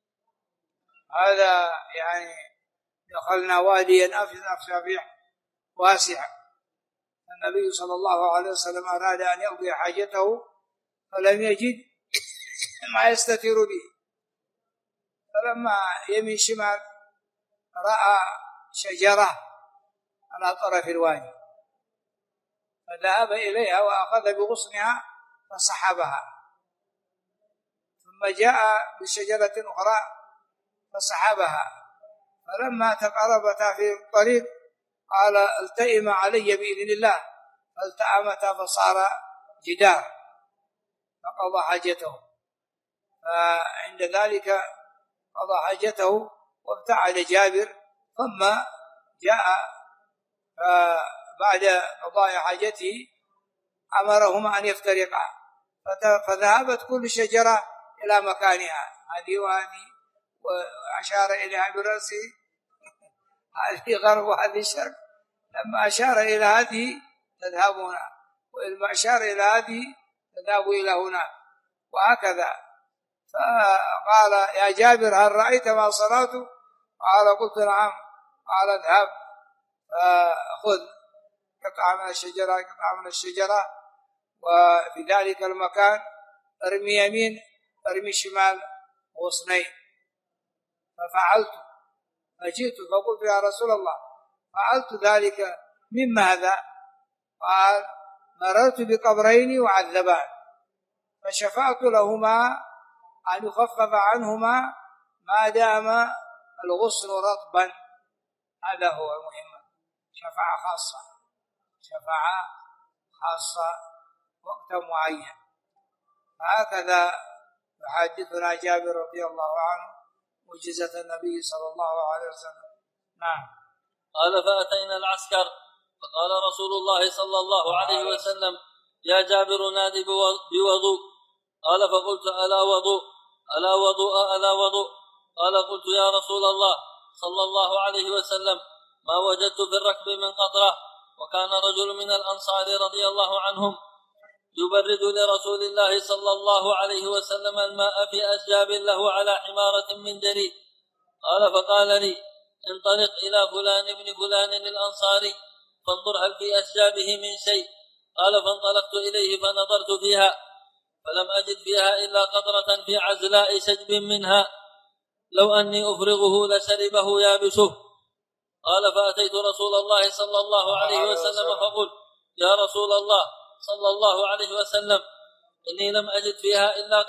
هذا يعني دخلنا واديا أفيح واسع. النبي صلى الله عليه وسلم أراد أن يقضي حاجته فلم يجد ما يستتر به، فلما يمين شمال رأى شجرة على طرف الوادي فذهب إليها وأخذ بغصنها فسحبها، ثم جاء بشجرة أخرى فسحبها، فلما تقربتا في الطريق قال التئم علي بإذن الله، فالتأمتا فصار جدار فقضى حاجته. فعند ذلك قضى حاجته وابتعد جابر، ثم جاء بعد قضاء حاجته أمرهما أن يفترقا، فذهبت كل شجرة إلى مكانها، هذه وهذه، وأشار إليها برأسه، هذه غرب وهذه شرق، لما أشار إلى هذه تذهب هنا، ولما أشار إلى هذه تذهب إلى هنا، وهكذا. فقال يا جابر هل رأيت ما صنعت؟ قال قلت نعم. قال اذهب فخذ قطعة من الشجرة وفي ذلك المكان ارمي يمين ارمي شمال غصنين. ففعلت، فجئت فقلت يا رسول الله فعلت ذلك من ماذا؟ قال مررت بقبرين وعذبان فشفعت لهما أن يخفف عنهما ما دام الغصن رطبا. هذا هو المهم، شفاعة خاصة وقت معين. هكذا يحدثنا جابر رضي الله عنه معجزة النبي صلى الله عليه وسلم. نعم. قال فأتينا العسكر فقال رسول الله صلى الله عليه وسلم يا جابر نادي بوضوء. قال فقلت ألا وضوء ألا وضوء ألا وضوء. قال قلت يا رسول الله صلى الله عليه وسلم ما وجدت في الركب من قطرة. وكان رجل من الأنصار رضي الله عنهم يبرد لرسول الله صلى الله عليه وسلم الماء في أسجاب له على حمارة من جريد. قال فقال لي انطلق إلى فلان ابن فلان الأنصاري فانظر هل في أسجابه من شيء. قال فانطلقت إليه فنظرت فيها فلم أجد فيها إلا قطرة في عزلاء سجب منها لو أني أفرغه لشربه يابسه. قال فأتيت رسول الله صلى الله عليه وسلم فقلت يا رسول الله صلى الله عليه وسلم إني لم أجد فيها إلا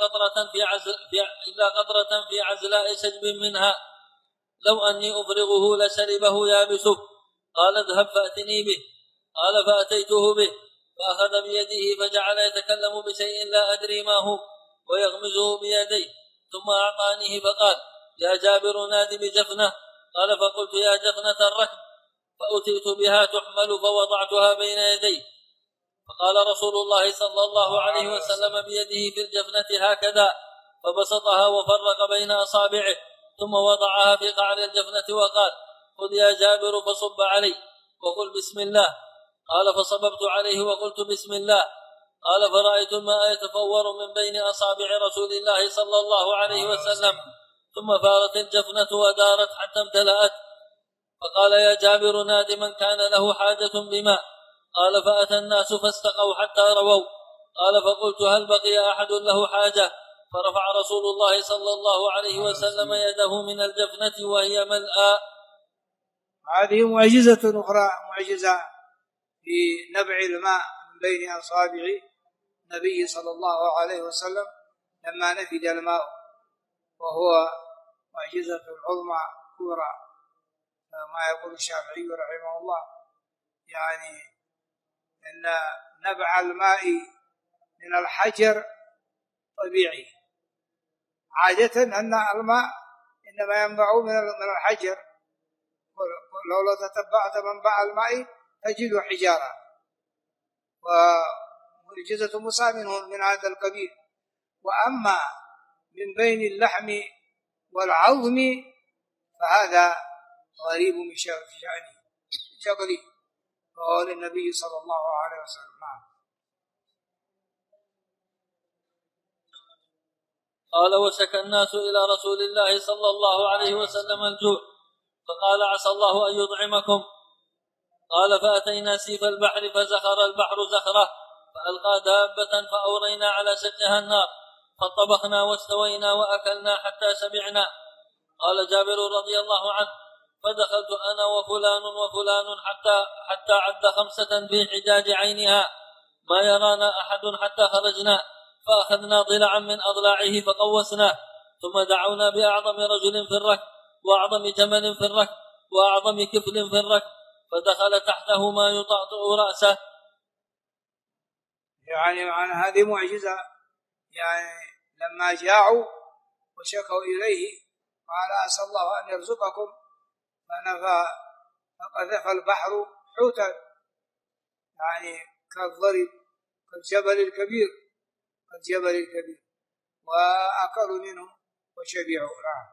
قطرة في عزلاء سجب منها لو أني أفرغه لشربه يابسه. قال اذهب فأتني به. قال فأتيته به فأخذ بيده فجعل يتكلم بشيء لا أدري ما هو ويغمزه بيديه ثم أعطانيه فقال يا جابر نادي بجفنة. قال فقلت يا جفنة الركب فأتيت بها تحمل فوضعتها بين يدي. فقال رسول الله صلى الله عليه وسلم بيده في الجفنة هكذا فبسطها وفرق بين أصابعه ثم وضعها في قعر الجفنة وقال خذ يا جابر فصب علي وقل بسم الله. قال فصببت عليه وقلت بسم الله. قال فرأيت الماء يتفور من بين أصابع رسول الله صلى الله عليه وسلم ثم فارت الجفنة ودارت حتى امتلأت. فقال يا جابر نادي من كان له حاجة بماء. قال فأتى الناس فاستقوا حتى رووا. قال فقلت هل بقي أحد له حاجة؟ فرفع رسول الله صلى الله عليه وسلم يده من الجفنة وهي ملأى. هذه معجزة أخرى، معجزة في نبع الماء من بين أصابع النبي صلى الله عليه وسلم لما نفد الماء، وهو معجزة عظمى كبرى ما يقول الشافعي رحمه الله، يعني أن نبع الماء من الحجر طبيعي. عادة أن الماء إنما ينبع من الحجر، لو تتبعت منبع الماء تجد حجارة، ومعجزة موسى من هذا القبيل. وأما من بين اللحم والعظم فهذا غريب من شأنه شغلي وقال النبي صلى الله عليه وسلم. قال وشكى الناس إلى رسول الله صلى الله عليه وسلم الجوع فقال عسى الله أن يطعمكم. قال فأتينا سيف البحر فزخر البحر زخرة فألقى دابة فأورينا على شقها النار فطبخنا واستوينا وأكلنا حتى شبعنا. قال جابر رضي الله عنه: فدخلت أنا وفلان وفلان حتى عد 5 في حجاج عينها ما يرانا أحد حتى خرجنا، فأخذنا ضلعا من أضلاعه فقوسناه، ثم دعونا بأعظم رجل في الركب وأعظم جمل في الركب وأعظم كفل في الركب، فدخل تحته ما يطأطئ رأسه. يعني معنى هذه معجزة، يعني لما جاعوا وشكوا إليه قال: أسأل الله أن يرزقكم، فقذف البحر حوتا يعني كالضرب كالجبل الكبير وأكلوا منه وشبعوا.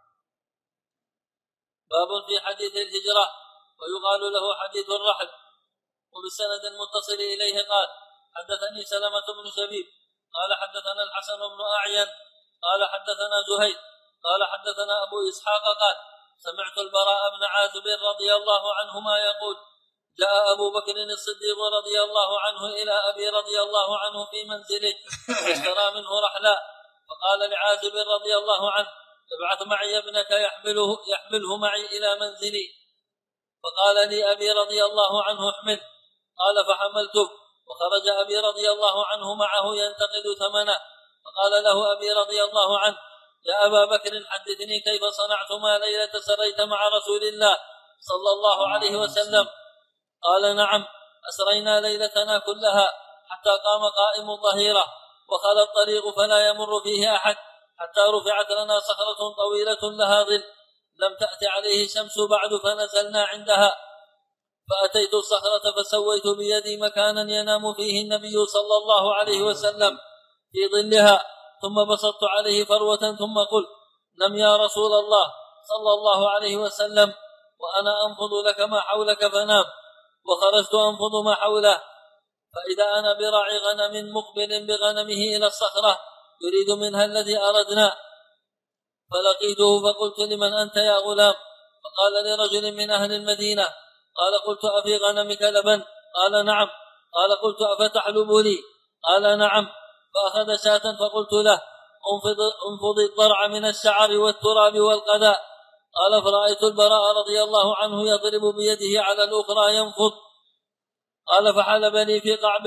باب في حديث الهجرة ويقال له حديث الرحل. وبسند متصل إليه قال: حدثني سلمة بن شبيب قال حدثنا الحسن بن أعين قال حدثنا زهير قال حدثنا أبو إسحاق قال: سمعت البراء بن عازب رضي الله عنهما يقول: جاء أبو بكر الصديق رضي الله عنه إلى أبي رضي الله عنه في منزله فاشترى منه رحلا، فقال لعازب رضي الله عنه: ابعث معي ابنك يحمله معي إلى منزلي. فقال لي أبي رضي الله عنه: احمل. قال: فحملته، وخرج أبي رضي الله عنه معه ينتقد ثمنه. فقال له أبي رضي الله عنه: يا أبا بكر، حدثني كيف صنعتما ليلة سريت مع رسول الله صلى الله عليه وسلم. قال: نعم، أسرينا ليلتنا كلها حتى قام قائم الظهيرة وخلى الطريق فلا يمر فيه أحد، حتى رفعت لنا صخرة طويلة لها ظل لم تأت عليه شمس بعد، فنزلنا عندها، فأتيت الصخرة فسويت بيدي مكانا ينام فيه النبي صلى الله عليه وسلم في ظلها، ثم بسطت عليه فروة ثم قلت: نم يا رسول الله صلى الله عليه وسلم وأنا أنفض لك ما حولك، فنام. وخرجت أنفض ما حوله، فإذا أنا براعي غنم مقبل بغنمه إلى الصخرة يريد منها الذي أردنا، فلقيته فقلت: لمن أنت يا غلام؟ فقال: لرجل من أهل المدينة. قال: قلت: أفي غنمك لبن؟ قال: نعم. قال: قلت: أفتحلب لي؟ قال: نعم. فأخذ شاة فقلت له: انفض الضرع من الشعر والتراب والقذى. قال: فرأيت البراء رضي الله عنه يضرب بيده على الأخرى ينفض. قال: فحلب لي في قعب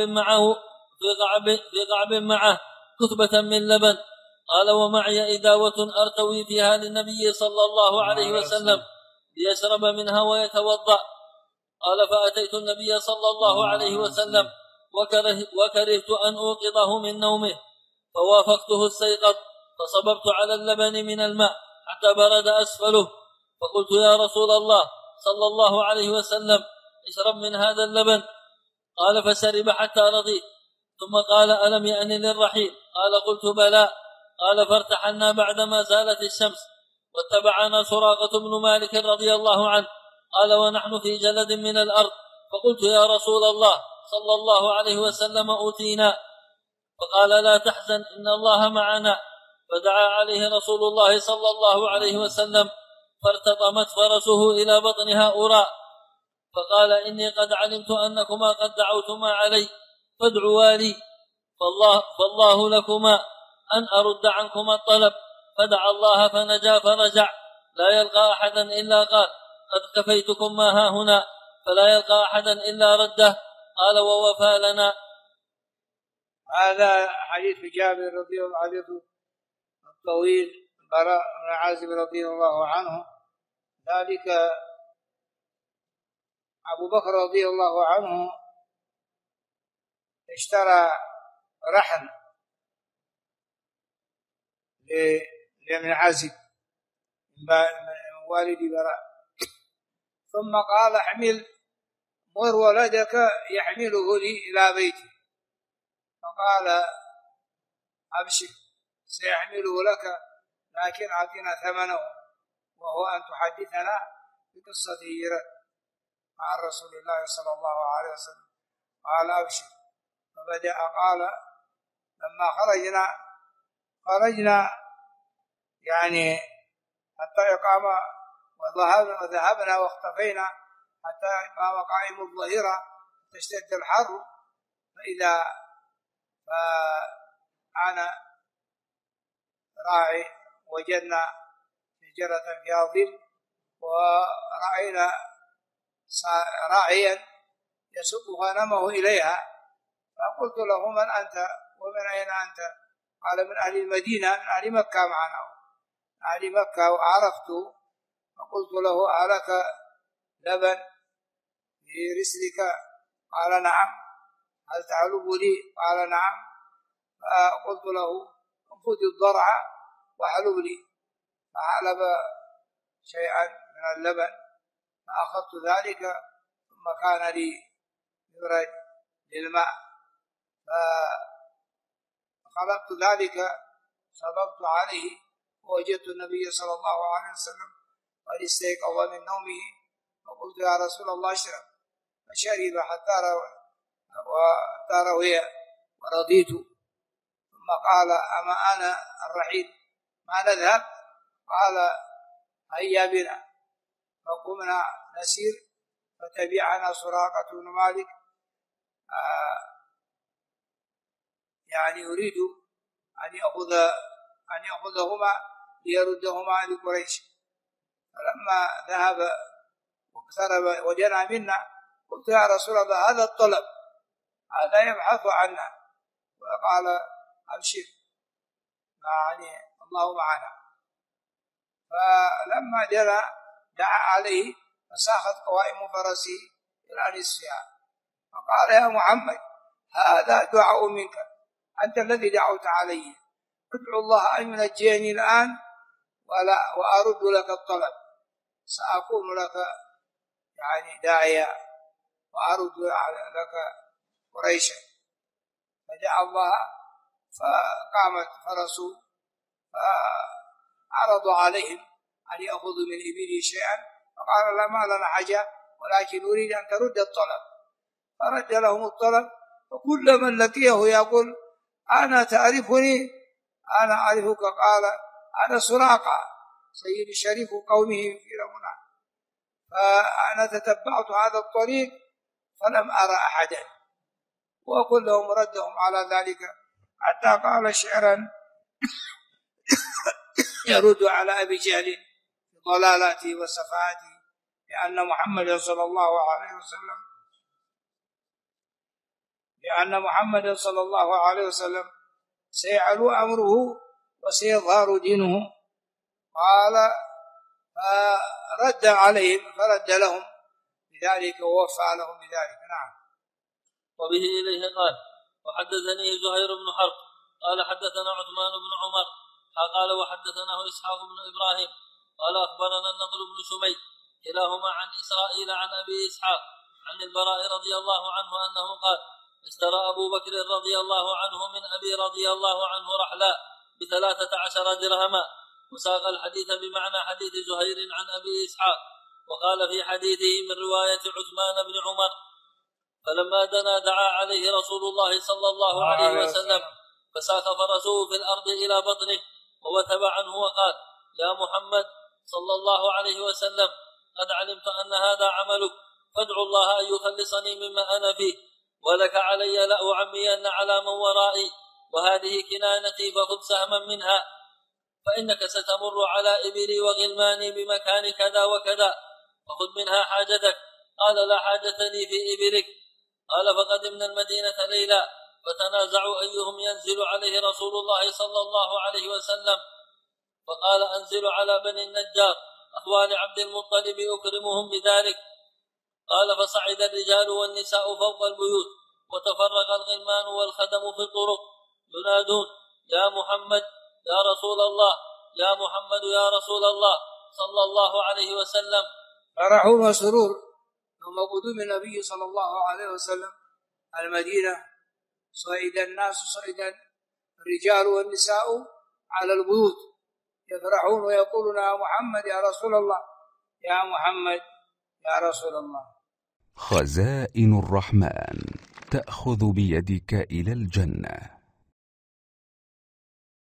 معه كثبة من لبن. قال: ومعي إداوة أرتوي فيها للنبي صلى الله عليه وسلم ليشرب منها ويتوضأ. قال: فأتيت النبي صلى الله عليه وسلم وكرهت أن أوقظه من نومه، فوافقته السيقظ، فصببت على اللبن من الماء حتى برد أسفله، فقلت: يا رسول الله صلى الله عليه وسلم، اشرب من هذا اللبن. قال: فشرب حتى رضيت، ثم قال: ألم يأن للرحيل؟ قال: قلت: بلى. قال: فارتحلنا بعدما زالت الشمس، واتبعنا سراقة بن مالك رضي الله عنه. قال: ونحن في جلد من الأرض، فقلت: يا رسول الله صلى الله عليه وسلم، أوتينا. فقال: لا تحزن، إن الله معنا. فدعا عليه رسول الله صلى الله عليه وسلم، فارتطمت فرسه إلى بطنها أراء، فقال: إني قد علمت أنكما قد دعوتما علي، فادعوا لي فالله لكما أن أرد عنكما الطلب. فدعا الله فنجا فرجع، لا يلقى أحدا إلا قال: قد كفيتكم ما ها هنا، فلا يلقى أحدا إلا رده. قال: ووفى لنا. هذا حديث جابر رضي الله عنه الطويل، براء بن عازب رضي الله عنه. ذلك أبو بكر رضي الله عنه اشترى رحل لابن عازب من والد براء، ثم قال: احمل، مر ولدك يحمله لي إلى بيتي. فقال: أبشر، سيحمله لك، لكن أعطنا ثمنه، وهو أن تحدثنا بقصة هجرة مع رسول الله صلى الله عليه وسلم. قال: أبشر. فبدأ قال: لما خرجنا يعني حتى إقام وذهبنا واختفينا حتى قام قائم الظهيرة تشتد الحر، فإذا فأنا راعي، وجدنا شجرة فيها ظل، ورأينا راعيا يسوق غنمه إليها، فقلت له: من أنت ومن أين أنت؟ قال: من أهل المدينة، من أهل مكة معنا، أهل مكة. وعرفته فقلت له: ألك لبن في رسلك؟ قال: نعم. هل تعلب لي؟ قال: نعم. فقلت له: خذ الضرع وحلب لي. فحلب شيئا من اللبن، فأخذت ذلك، ثم كان لي مبرد للماء، فخلقت ذلك، صببت عليه، ووجدت النبي صلى الله عليه وسلم قد استيقظ من نومه، فقلت: يا رسول الله اشرب. فشرب حتى روي ورضيت، ثم قال: أما أنا الرحيل، ما نذهب؟ قال: هيا بنا. فقمنا نسير، فتبعنا سراقة بن مالك، يعني يريد أن يأخذهما ليردهما لقريش. فلما ذهب واقترب وجنا منا، قلت: يا رسول الله، هذا الطلب، هذا يبحث عنا. وقال: أبشر، يعني الله معنا. فلما جرى دعا عليه، فساخت قوائم فرسه إلى نصفها، فقال: يا محمد، هذا دعاء منك، أنت الذي دعوت علي، ادعو الله أن ينجيني الآن وأرد لك الطلب، سأكون لك يعني داعيا، وأرد لك قريشا. فدعا الله، فقامت فرسه، فعرضوا عليهم أن يأخذوا من إبله شيئا، فقال: لا، ما لنا حاجة، ولكن نريد أن ترد الطلب. فرد لهم الطلب، وكل من لقيه يقول: أنا تعرفني؟ أنا أعرفك. قال: أنا سراقة سيد شريف قومه في رمنا. فأنا تتبعت هذا الطريق فلم أرى أحدا، وكلهم ردهم على ذلك، حتى قال شعرا يرد على أبي جهل ضلالاتي وسفاهاتي، لأن محمد صلى الله عليه وسلم سيعلو أمره وسيظهر دينه. قال: فرد عليهم، فرد لهم بذلك ووفى لهم بذلك. نعم. وبه إليه قال: وحدثني زهير بن حرب قال: حدثنا عثمان بن عمر قال: وحدثناه إسحاق بن إبراهيم قال: أخبرنا النضر بن شميل كلاهما عن إسرائيل عن أبي إسحاق عن البراء رضي الله عنه أنه قال: اشترى أبو بكر رضي الله عنه من أبي رضي الله عنه رحلا ب13 درهما. وساق الحديث بمعنى حديث زهير عن أبي إسحاق، وقال في حديثه من رواية عثمان بن عمر: فلما دنا دعا عليه رسول الله صلى الله عليه وسلم، فساق فرسه في الأرض إلى بطنه، ووثب عنه وقال: يا محمد صلى الله عليه وسلم، قد علمت أن هذا عملك، فادعو الله أن يخلصني مما أنا فيه، ولك علي لأعمين على من ورائي، وهذه كنانتي، فخذ سهما منها، فإنك ستمر على إبلي وغلماني بمكان كذا وكذا، فخذ منها حاجتك. قال: لا حاجة لي في إبلك. قال: فقدمنا المدينة ليلا، فتنازعوا أيهم ينزل عليه رسول الله صلى الله عليه وسلم، فقال: أنزل على بني النجار أخوال عبد المطلب أكرمهم بذلك. قال: فصعد الرجال والنساء فوق البيوت، وتفرق الغلمان والخدم في الطرق ينادون: يا محمد يا رسول الله، يا محمد يا رسول الله، صلى الله عليه وسلم. فرحوا مسرور يوم قدوم النبي صلى الله عليه وسلم المدينة، صعد الناس، صعد الرجال والنساء على البيوت يفرحون ويقولون: يا محمد يا رسول الله، يا محمد يا رسول الله. خزائن الرحمن تأخذ بيدك إلى الجنة.